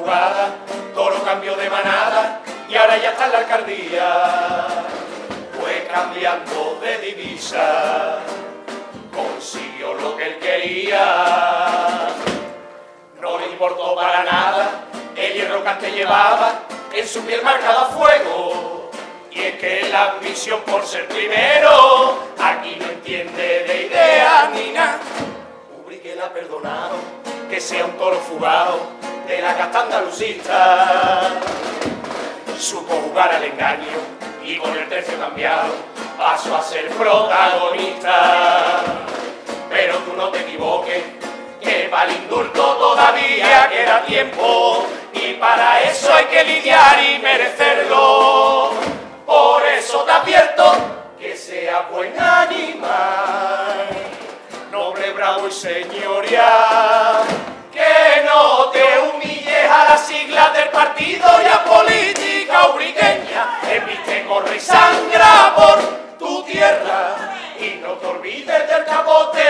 jugada, Toro cambió de manada y ahora ya está en la alcaldía. Fue cambiando de divisa, consiguió lo que él quería. No le importó para nada el hierro que antes llevaba en su piel marcada a fuego. Y es que la ambición por ser primero aquí no entiende de ideas ni nada. Ubrique le ha perdonado que sea un toro fugado de la casta andalucista. Supo jugar al engaño y con el tercio cambiado pasó a ser protagonista. Pero tú no te equivoques, que para el indulto todavía queda tiempo y para eso hay que lidiar y merecerlo. Por eso te advierto que sea buen animal, noble, bravo y señorial, que no te humilles a las siglas del partido y a política ubriqueña, que viste, corre y sangra por tu tierra y no te olvides del capote